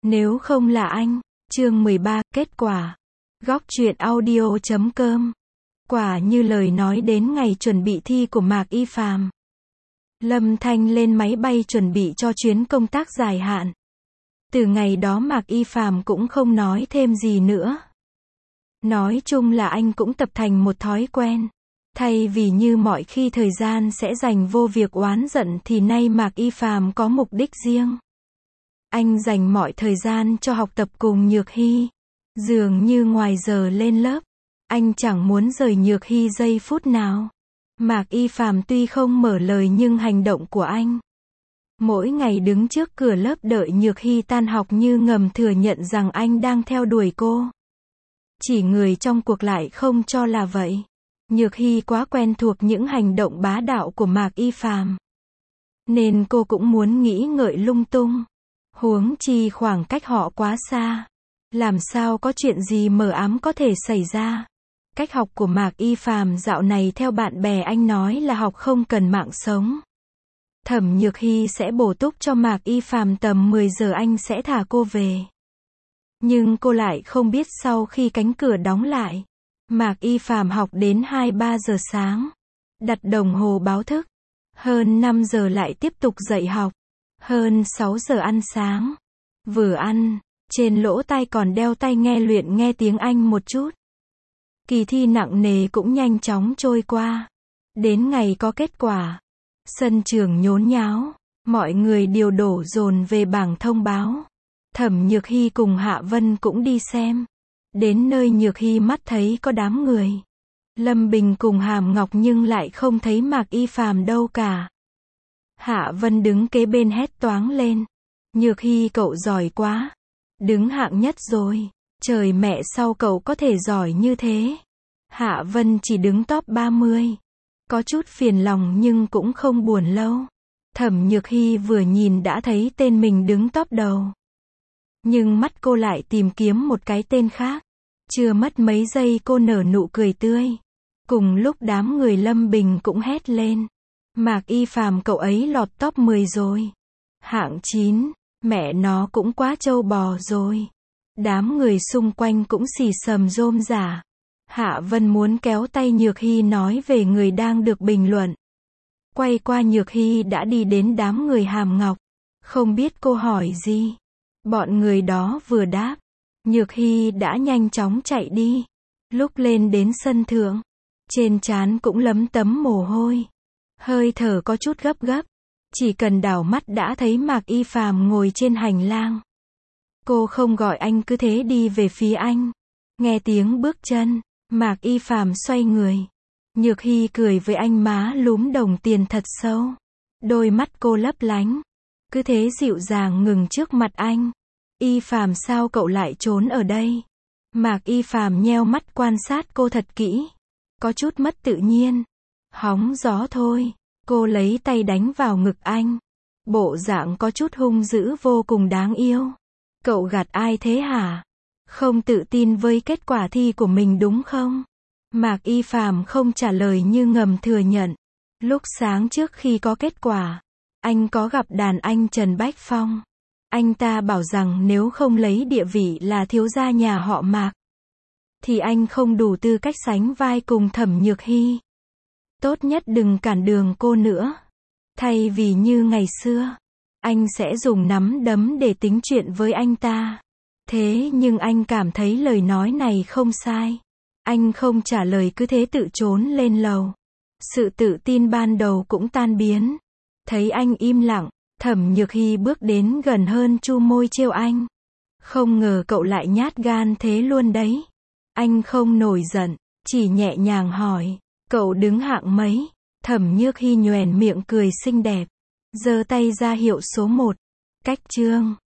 Nếu không là anh. Chương 13, kết quả. Góc truyện audio.com. Quả như lời nói đến ngày chuẩn bị thi của Mạc Y Phàm. Lâm Thanh lên máy bay chuẩn bị cho chuyến công tác dài hạn. Từ ngày đó Mạc Y Phàm cũng không nói thêm gì nữa. Nói chung là anh cũng tập thành một thói quen. Thay vì như mọi khi thời gian sẽ dành vô việc oán giận thì nay Mạc Y Phàm có mục đích riêng. Anh dành mọi thời gian cho học tập cùng Nhược Hy. Dường như ngoài giờ lên lớp, anh chẳng muốn rời Nhược Hy giây phút nào. Mạc Y Phàm tuy không mở lời nhưng hành động của anh, mỗi ngày đứng trước cửa lớp đợi Nhược Hy tan học như ngầm thừa nhận rằng anh đang theo đuổi cô. Chỉ người trong cuộc lại không cho là vậy. Nhược Hy quá quen thuộc những hành động bá đạo của Mạc Y Phàm, nên cô cũng muốn nghĩ ngợi lung tung. Huống chi khoảng cách họ quá xa, làm sao có chuyện gì mờ ám có thể xảy ra. Cách học của Mạc Y Phàm dạo này theo bạn bè anh nói là học không cần mạng sống. Thẩm Nhược Hy sẽ bổ túc cho Mạc Y Phàm tầm 10 giờ anh sẽ thả cô về. Nhưng cô lại không biết sau khi cánh cửa đóng lại, Mạc Y Phàm học đến 2-3 giờ sáng. Đặt đồng hồ báo thức. Hơn 5 giờ lại tiếp tục dậy học. Hơn 6 giờ ăn sáng. Vừa ăn, trên lỗ tai còn đeo tai nghe luyện nghe tiếng Anh một chút. Kỳ thi nặng nề cũng nhanh chóng trôi qua. Đến ngày có kết quả, sân trường nhốn nháo, mọi người đều đổ dồn về bảng thông báo. Thẩm Nhược Hy cùng Hạ Vân cũng đi xem. Đến nơi Nhược Hy mắt thấy có đám người. Lâm Bình cùng Hàm Ngọc nhưng lại không thấy Mạc Y Phàm đâu cả. Hạ Vân đứng kế bên hét toáng lên. Nhược Hy cậu giỏi quá. Đứng hạng nhất rồi. Trời mẹ sao cậu có thể giỏi như thế. Hạ Vân chỉ đứng top 30. Có chút phiền lòng nhưng cũng không buồn lâu. Thẩm Nhược Hy vừa nhìn đã thấy tên mình đứng top đầu. Nhưng mắt cô lại tìm kiếm một cái tên khác. Chưa mất mấy giây cô nở nụ cười tươi. Cùng lúc đám người Lâm Bình cũng hét lên. Mạc Y Phàm cậu ấy lọt top 10 rồi. Hạng 9, mẹ nó cũng quá trâu bò rồi. Đám người xung quanh cũng xì xầm rôm rả. Hạ Vân muốn kéo tay Nhược Hy nói về người đang được bình luận. Quay qua Nhược Hy đã đi đến đám người Hàm Ngọc. Không biết cô hỏi gì. Bọn người đó vừa đáp, Nhược Hy đã nhanh chóng chạy đi. Lúc lên đến sân thượng, trên trán cũng lấm tấm mồ hôi. Hơi thở có chút gấp gấp. Chỉ cần đảo mắt đã thấy Mạc Y Phàm ngồi trên hành lang. Cô không gọi anh cứ thế đi về phía anh. Nghe tiếng bước chân, Mạc Y Phàm xoay người. Nhược Hy cười với anh má lúm đồng tiền thật sâu. Đôi mắt cô lấp lánh. Cứ thế dịu dàng ngừng trước mặt anh. Y Phàm sao cậu lại trốn ở đây? Mạc Y Phàm nheo mắt quan sát cô thật kỹ. Có chút mất tự nhiên. Hóng gió thôi. Cô lấy tay đánh vào ngực anh. Bộ dạng có chút hung dữ vô cùng đáng yêu. Cậu gạt ai thế hả? Không tự tin với kết quả thi của mình đúng không? Mạc Y Phàm không trả lời như ngầm thừa nhận. Lúc sáng trước khi có kết quả, anh có gặp đàn anh Trần Bách Phong. Anh ta bảo rằng nếu không lấy địa vị là thiếu gia nhà họ Mạc, thì anh không đủ tư cách sánh vai cùng Thẩm Nhược Hy. Tốt nhất đừng cản đường cô nữa. Thay vì như ngày xưa, anh sẽ dùng nắm đấm để tính chuyện với anh ta. Thế nhưng anh cảm thấy lời nói này không sai. Anh không trả lời cứ thế tự trốn lên lầu. Sự tự tin ban đầu cũng tan biến. Thấy anh im lặng, Thẩm Nhược Hy bước đến gần hơn chu môi trêu anh. Không ngờ cậu lại nhát gan thế luôn đấy. Anh không nổi giận, chỉ nhẹ nhàng hỏi. Cậu đứng hạng mấy? Thẩm Nhược Hy nhoẻn miệng cười xinh đẹp. Giơ tay ra hiệu số 1. Cách chương.